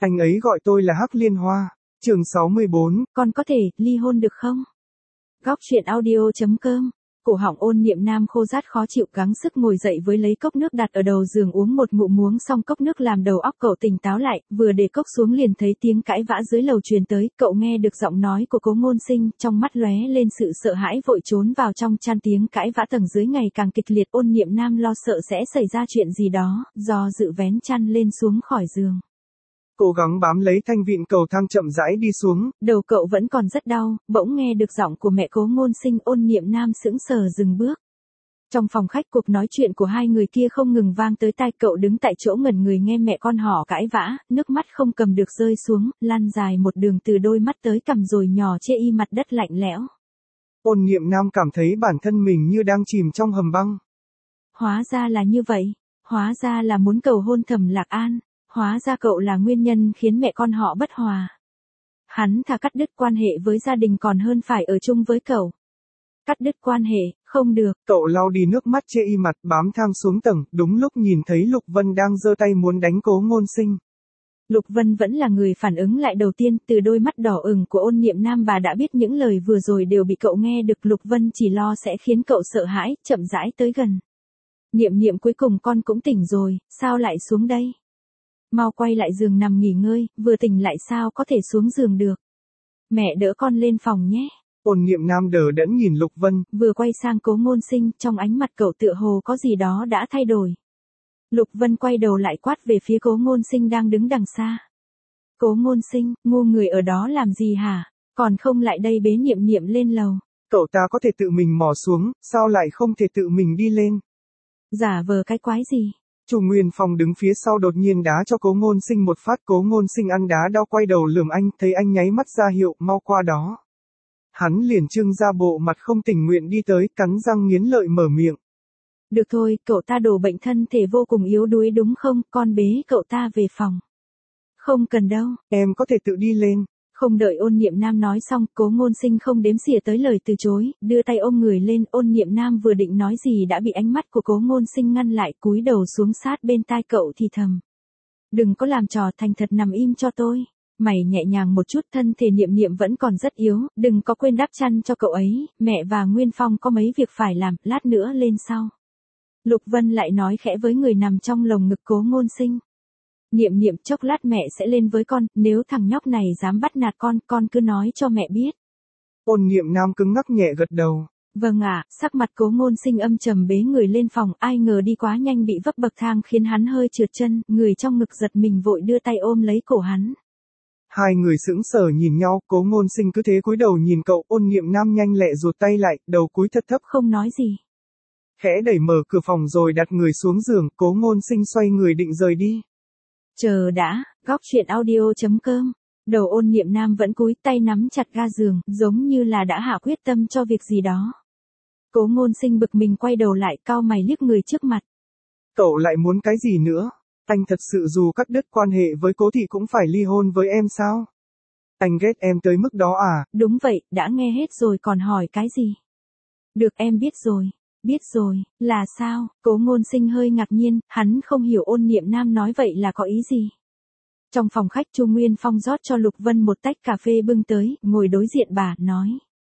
Anh ấy gọi tôi là Hắc Liên Hoa. Chương 64. Con có thể ly hôn được không? Góc truyện audio.com. Cổ họng Ôn Niệm Nam khô rát khó chịu, gắng sức ngồi dậy với lấy cốc nước đặt ở đầu giường uống một ngụm, muống xong cốc nước làm đầu óc cậu tỉnh táo lại, vừa để cốc xuống liền thấy tiếng cãi vã dưới lầu truyền tới, cậu nghe được giọng nói của Cố Ngôn Sinh, trong mắt lóe lên sự sợ hãi, vội trốn vào trong chăn. Tiếng cãi vã tầng dưới ngày càng kịch liệt, Ôn Niệm Nam lo sợ sẽ xảy ra chuyện gì đó, do dự vén chăn lên xuống khỏi giường. Cố gắng bám lấy thanh vịn cầu thang chậm rãi đi xuống. Đầu cậu vẫn còn rất đau, bỗng nghe được giọng của mẹ Cố Ngôn Sinh. Ôn Niệm Nam sững sờ dừng bước. Trong phòng khách, cuộc nói chuyện của hai người kia không ngừng vang tới tai cậu, đứng tại chỗ ngẩn người nghe mẹ con họ cãi vã, nước mắt không cầm được rơi xuống, lan dài một đường từ đôi mắt tới cằm rồi nhỏ chê y mặt đất lạnh lẽo. Ôn Niệm Nam cảm thấy bản thân mình như đang chìm trong hầm băng. Hóa ra là như vậy, hóa ra là muốn cầu hôn Thẩm Lạc An. Hóa ra cậu là nguyên nhân khiến mẹ con họ bất hòa. Hắn thà cắt đứt quan hệ với gia đình còn hơn phải ở chung với cậu. Cắt đứt quan hệ, không được. Cậu lau đi nước mắt chê y mặt, bám thang xuống tầng, đúng lúc nhìn thấy Lục Vân đang giơ tay muốn đánh Cố Ngôn Sinh. Lục Vân vẫn là người phản ứng lại đầu tiên, từ đôi mắt đỏ ửng của Ôn Niệm Nam bà đã biết những lời vừa rồi đều bị cậu nghe được. Lục Vân chỉ lo sẽ khiến cậu sợ hãi, chậm rãi tới gần. Niệm Niệm, cuối cùng con cũng tỉnh rồi, sao lại xuống đây? Mau quay lại giường nằm nghỉ ngơi, vừa tỉnh lại sao có thể xuống giường được. Mẹ đỡ con lên phòng nhé. Ôn Niệm Nam đờ đẫn nhìn Lục Vân. Vừa quay sang Cố Ngôn Sinh, trong ánh mặt cậu tựa hồ có gì đó đã thay đổi. Lục Vân quay đầu lại quát về phía Cố Ngôn Sinh đang đứng đằng xa. Cố Ngôn Sinh, ngu người ở đó làm gì hả? Còn không lại đây bế Niệm Niệm lên lầu. Cậu ta có thể tự mình mò xuống, sao lại không thể tự mình đi lên? Giả vờ cái quái gì? Chu Nguyên Phong đứng phía sau đột nhiên đá cho Cố Ngôn Sinh một phát. Cố Ngôn Sinh ăn đá đau quay đầu lườm anh, thấy anh nháy mắt ra hiệu mau qua đó. Hắn liền trưng ra bộ mặt không tình nguyện đi tới, cắn răng nghiến lợi mở miệng. Được thôi, cậu ta đổ bệnh, thân thể vô cùng yếu đuối đúng không? Con bế cậu ta về phòng. Không cần đâu. Em có thể tự đi lên. Không đợi Ôn Niệm Nam nói xong, Cố Ngôn Sinh không đếm xỉa tới lời từ chối, đưa tay ôm người lên. Ôn Niệm Nam vừa định nói gì đã bị ánh mắt của Cố Ngôn Sinh ngăn lại, cúi đầu xuống sát bên tai cậu thì thầm. Đừng có làm trò, thành thật nằm im cho tôi. Mày nhẹ nhàng một chút, thân thể Niệm Niệm vẫn còn rất yếu, đừng có quên đắp chăn cho cậu ấy, mẹ và Nguyên Phong có mấy việc phải làm, lát nữa lên sau. Lục Vân lại nói khẽ với người nằm trong lồng ngực Cố Ngôn Sinh. Niệm Niệm, chốc lát mẹ sẽ lên với con, nếu thằng nhóc này dám bắt nạt con cứ nói cho mẹ biết. Ôn Niệm Nam cứng ngắc nhẹ gật đầu. Vâng ạ. Sắc mặt Cố Ngôn Sinh âm trầm bế người lên phòng, ai ngờ đi quá nhanh bị vấp bậc thang khiến hắn hơi trượt chân, người trong ngực giật mình vội đưa tay ôm lấy cổ hắn. Hai người sững sờ nhìn nhau, Cố Ngôn Sinh cứ thế cúi đầu nhìn cậu. Ôn Niệm Nam nhanh lẹ rụt tay lại, đầu cúi thật thấp không nói gì. Khẽ đẩy mở cửa phòng rồi đặt người xuống giường. Cố Ngôn Sinh xoay người định rời đi. Chờ đã, góc truyện audio.com. Đầu Ôn Niệm Nam vẫn cúi, tay nắm chặt ga giường, giống như là đã hạ quyết tâm cho việc gì đó. Cố Ngôn Sinh bực mình quay đầu lại, cau mày liếc người trước mặt. Cậu lại muốn cái gì nữa? Anh thật sự dù cắt đứt quan hệ với Cố thị cũng phải ly hôn với em sao? Anh ghét em tới mức đó à? Đúng vậy, đã nghe hết rồi còn hỏi cái gì? Được, em biết rồi. Biết rồi, là sao? Cố Ngôn Sinh hơi ngạc nhiên, hắn không hiểu Ôn Niệm Nam nói vậy là có ý gì. Trong phòng khách, Chu Nguyên Phong rót cho Lục Vân một tách cà phê bưng tới, ngồi đối diện bà, nói.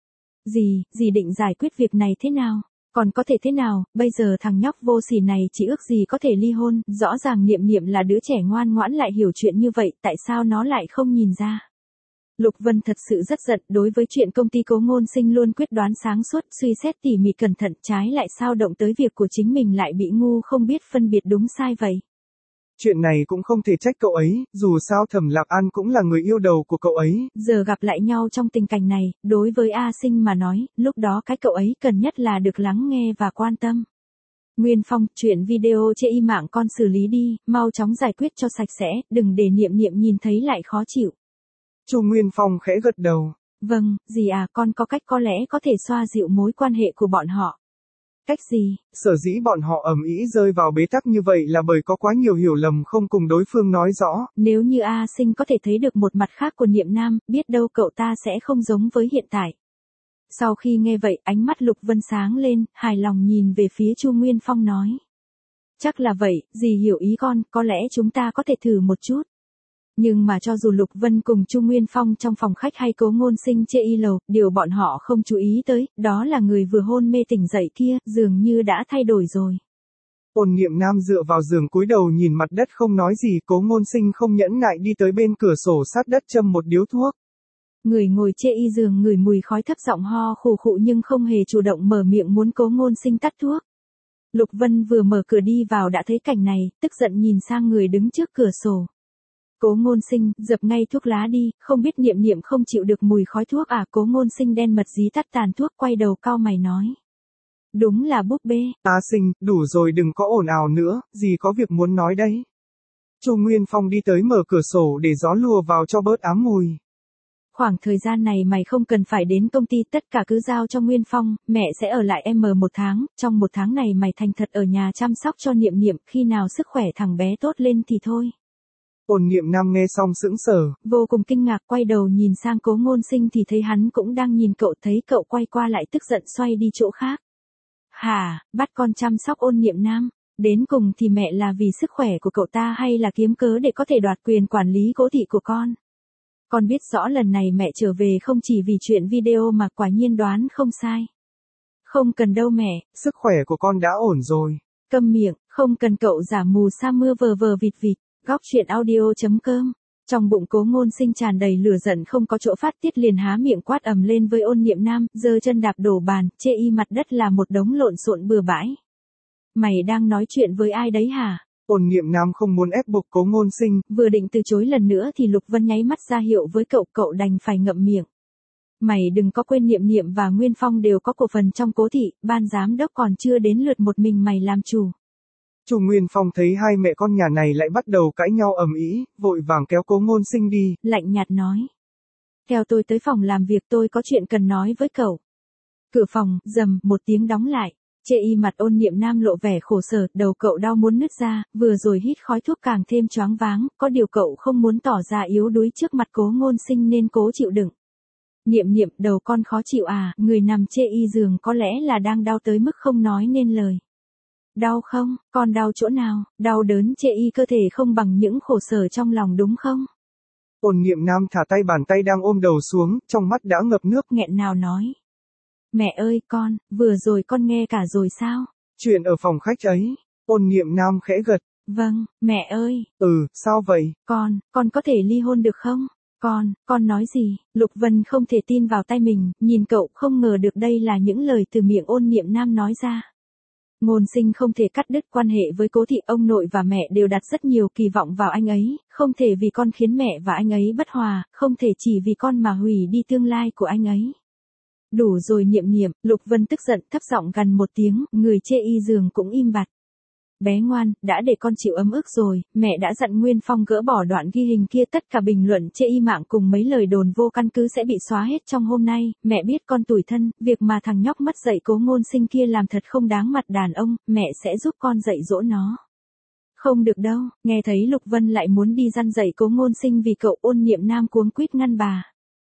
Dì định giải quyết việc này thế nào? Còn có thể thế nào, bây giờ thằng nhóc vô sỉ này chỉ ước gì có thể ly hôn, rõ ràng Niệm Niệm là đứa trẻ ngoan ngoãn lại hiểu chuyện như vậy, tại sao nó lại không nhìn ra? Lục Vân thật sự rất giận, đối với chuyện công ty Cố Ngôn Sinh luôn quyết đoán sáng suốt, suy xét tỉ mỉ cẩn thận, trái lại sao động tới việc của chính mình lại bị ngu không biết phân biệt đúng sai vậy. Chuyện này cũng không thể trách cậu ấy, dù sao Thẩm Lạc An cũng là người yêu đầu của cậu ấy. Giờ gặp lại nhau trong tình cảnh này, đối với A Sinh mà nói, lúc đó cái cậu ấy cần nhất là được lắng nghe và quan tâm. Nguyên Phong, chuyện video chê y mạng con xử lý đi, mau chóng giải quyết cho sạch sẽ, đừng để Niệm Niệm nhìn thấy lại khó chịu. Chu Nguyên Phong khẽ gật đầu. Vâng, dì à, con có cách có lẽ có thể xoa dịu mối quan hệ của bọn họ. Cách gì? Sở dĩ bọn họ ầm ĩ rơi vào bế tắc như vậy là bởi có quá nhiều hiểu lầm không cùng đối phương nói rõ. Nếu như A Sinh có thể thấy được một mặt khác của Niệm Nam, biết đâu cậu ta sẽ không giống với hiện tại. Sau khi nghe vậy, ánh mắt Lục Vân sáng lên, hài lòng nhìn về phía Chu Nguyên Phong nói. Chắc là vậy, dì hiểu ý con, có lẽ chúng ta có thể thử một chút. Nhưng mà cho dù Lục Vân cùng Chu Nguyên Phong trong phòng khách hay Cố Ngôn Sinh chê y lầu, điều bọn họ không chú ý tới, đó là người vừa hôn mê tỉnh dậy kia, dường như đã thay đổi rồi. Ôn Niệm Nam dựa vào giường cúi đầu nhìn mặt đất không nói gì, Cố Ngôn Sinh không nhẫn nại đi tới bên cửa sổ sát đất châm một điếu thuốc. Người ngồi chê y giường ngửi mùi khói thấp giọng ho khủ khụ nhưng không hề chủ động mở miệng muốn Cố Ngôn Sinh tắt thuốc. Lục Vân vừa mở cửa đi vào đã thấy cảnh này, tức giận nhìn sang người đứng trước cửa sổ. Cố Ngôn Sinh, dập ngay thuốc lá đi, không biết Niệm Niệm không chịu được mùi khói thuốc à? Cố Ngôn Sinh đen mật dí tắt tàn thuốc, quay đầu cau mày nói. Đúng là búp bê. A Sinh, đủ rồi, đừng có ồn ào nữa, dì có việc muốn nói đấy. Chu Nguyên Phong đi tới mở cửa sổ để gió lùa vào cho bớt ám mùi. Khoảng thời gian này mày không cần phải đến công ty, tất cả cứ giao cho Nguyên Phong, mẹ sẽ ở lại một tháng, trong một tháng này mày thành thật ở nhà chăm sóc cho Niệm Niệm, khi nào sức khỏe thằng bé tốt lên thì thôi. Ôn Niệm Nam nghe xong sững sờ, vô cùng kinh ngạc, quay đầu nhìn sang Cố Ngôn Sinh thì thấy hắn cũng đang nhìn cậu, thấy cậu quay qua lại tức giận xoay đi chỗ khác. Hả, bắt con chăm sóc Ôn Niệm Nam, đến cùng thì mẹ là vì sức khỏe của cậu ta hay là kiếm cớ để có thể đoạt quyền quản lý cố thị của con? Con biết rõ lần này mẹ trở về không chỉ vì chuyện video mà quả nhiên đoán không sai. Không cần đâu mẹ. Sức khỏe của con đã ổn rồi. Câm miệng, không cần cậu giả mù sa mưa vờ vờ vịt vịt. Góc truyện audio.com. Trong bụng Cố Ngôn Sinh tràn đầy lửa giận không có chỗ phát tiết, liền há miệng quát ầm lên với Ôn Niệm Nam, giơ chân đạp đổ bàn, chê y mặt đất là một đống lộn xộn bừa bãi. Mày đang nói chuyện với ai đấy hả? Ôn Niệm Nam không muốn ép buộc Cố Ngôn Sinh, vừa định từ chối lần nữa thì Lục Vân nháy mắt ra hiệu với cậu, cậu đành phải ngậm miệng. Mày đừng có quên Niệm Niệm và Nguyên Phong đều có cổ phần trong cố thị, ban giám đốc còn chưa đến lượt một mình mày làm chủ. Chu Nguyên Phong thấy hai mẹ con nhà này lại bắt đầu cãi nhau ầm ĩ, vội vàng kéo Cố Ngôn Sinh đi, lạnh nhạt nói. Theo tôi tới phòng làm việc, tôi có chuyện cần nói với cậu. Cửa phòng, rầm, một tiếng đóng lại. Chê y mặt Ôn Niệm Nam lộ vẻ khổ sở, đầu cậu đau muốn nứt ra, vừa rồi hít khói thuốc càng thêm choáng váng, có điều cậu không muốn tỏ ra yếu đuối trước mặt Cố Ngôn Sinh nên cố chịu đựng. Niệm Niệm, đầu con khó chịu à? Người nằm chê y giường có lẽ là đang đau tới mức không nói nên lời. Đau không? Con đau chỗ nào? Đau đớn chê y cơ thể không bằng những khổ sở trong lòng đúng không? Ôn Niệm Nam thả tay bàn tay đang ôm đầu xuống, trong mắt đã ngập nước, nghẹn nào nói. Mẹ ơi con, vừa rồi con nghe cả rồi sao? Chuyện ở phòng khách ấy. Ôn Niệm Nam khẽ gật. Vâng, mẹ ơi. Sao vậy? Con có thể ly hôn được không? Con nói gì? Lục Vân không thể tin vào tai mình, nhìn cậu không ngờ được đây là những lời từ miệng Ôn Niệm Nam nói ra. Ngôn Sinh không thể cắt đứt quan hệ với cố thị, ông nội và mẹ đều đặt rất nhiều kỳ vọng vào anh ấy, không thể vì con khiến mẹ và anh ấy bất hòa, không thể chỉ vì con mà hủy đi tương lai của anh ấy. Đủ rồi Niệm Niệm, Lục Vân tức giận thấp giọng gằn một tiếng, người chê y giường cũng im bặt. Bé ngoan, đã để con chịu ấm ức rồi, mẹ đã dặn Nguyên Phong gỡ bỏ đoạn ghi hình kia, tất cả bình luận chê y mạng cùng mấy lời đồn vô căn cứ sẽ bị xóa hết trong hôm nay, mẹ biết con tủi thân, việc mà thằng nhóc mất dạy Cố Ngôn Sinh kia làm thật không đáng mặt đàn ông, mẹ sẽ giúp con dạy dỗ nó. Không được đâu, nghe thấy Lục Vân lại muốn đi răn dạy Cố Ngôn Sinh vì cậu, Ôn Niệm Nam cuống quýt ngăn bà.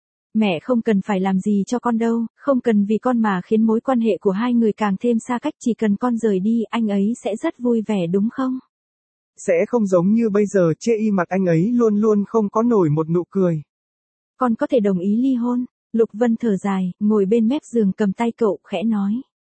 Mẹ không cần phải làm gì cho con đâu, không cần vì con mà khiến mối quan hệ của hai người càng thêm xa cách, chỉ cần con rời đi, anh ấy sẽ rất vui vẻ đúng không? Sẽ không giống như bây giờ, chê y mặt anh ấy luôn luôn không có nổi một nụ cười. Con có thể đồng ý ly hôn. Lục Vân thở dài, ngồi bên mép giường cầm tay cậu, khẽ nói.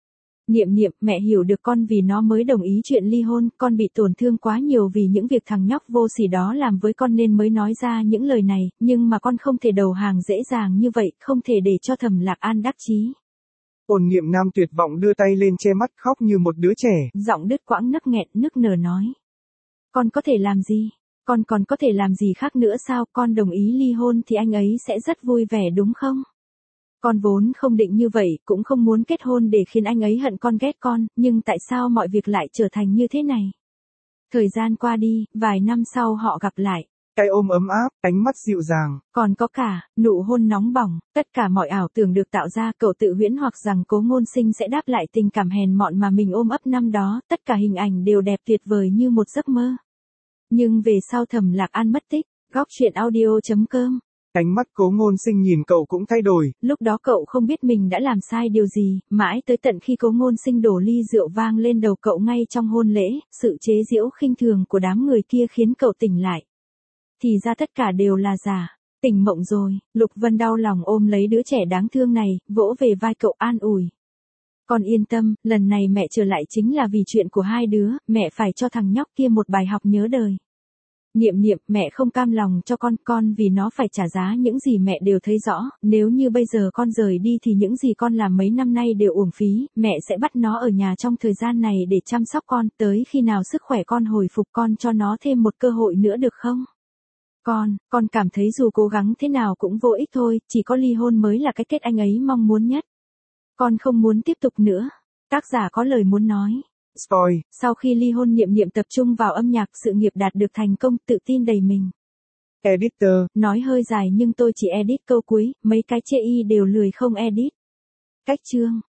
Niệm Niệm, mẹ hiểu được con vì nó mới đồng ý chuyện ly hôn, con bị tổn thương quá nhiều vì những việc thằng nhóc vô sỉ đó làm với con nên mới nói ra những lời này, nhưng mà con không thể đầu hàng dễ dàng như vậy, không thể để cho Thẩm Lạc An đắc chí. Ôn Niệm Nam tuyệt vọng đưa tay lên che mắt khóc như một đứa trẻ. Giọng đứt quãng nấc nghẹn nức nở nói. Con có thể làm gì? Con còn có thể làm gì khác nữa sao? Con đồng ý ly hôn thì anh ấy sẽ rất vui vẻ đúng không? Con vốn không định như vậy, cũng không muốn kết hôn để khiến anh ấy hận con ghét con, nhưng tại sao mọi việc lại trở thành như thế này? Thời gian qua đi, vài năm sau họ gặp lại. Cái ôm ấm áp, ánh mắt dịu dàng. Còn có cả, nụ hôn nóng bỏng, tất cả mọi ảo tưởng được tạo ra, cậu tự huyễn hoặc rằng Cố Ngôn Sinh sẽ đáp lại tình cảm hèn mọn mà mình ôm ấp năm đó, tất cả hình ảnh đều đẹp tuyệt vời như một giấc mơ. Nhưng về sau Thẩm Lạc An mất tích, góc truyện audio.com. Ánh mắt Cố Ngôn Sinh nhìn cậu cũng thay đổi. Lúc đó cậu không biết mình đã làm sai điều gì, mãi tới tận khi Cố Ngôn Sinh đổ ly rượu vang lên đầu cậu ngay trong hôn lễ, sự chế giễu khinh thường của đám người kia khiến cậu tỉnh lại. thì ra tất cả đều là giả. Tỉnh mộng rồi, Lục Vân đau lòng ôm lấy đứa trẻ đáng thương này, vỗ về vai cậu an ủi. Con yên tâm, lần này mẹ trở lại chính là vì chuyện của hai đứa, mẹ phải cho thằng nhóc kia một bài học nhớ đời. Niệm niệm, mẹ không cam lòng cho con vì nó phải trả giá những gì mẹ đều thấy rõ, nếu như bây giờ con rời đi thì những gì con làm mấy năm nay đều uổng phí, mẹ sẽ bắt nó ở nhà trong thời gian này để chăm sóc con, tới khi nào sức khỏe con hồi phục con cho nó thêm một cơ hội nữa được không? Con cảm thấy dù cố gắng thế nào cũng vô ích thôi, chỉ có ly hôn mới là cái kết anh ấy mong muốn nhất. Con không muốn tiếp tục nữa. Tác giả có lời muốn nói. Spoil. Sau khi ly hôn Niệm Niệm tập trung vào âm nhạc, sự nghiệp đạt được thành công, tự tin đầy mình. Editor. Nói hơi dài nhưng tôi chỉ edit câu cuối, mấy cái chê y đều lười không edit. Cách chương.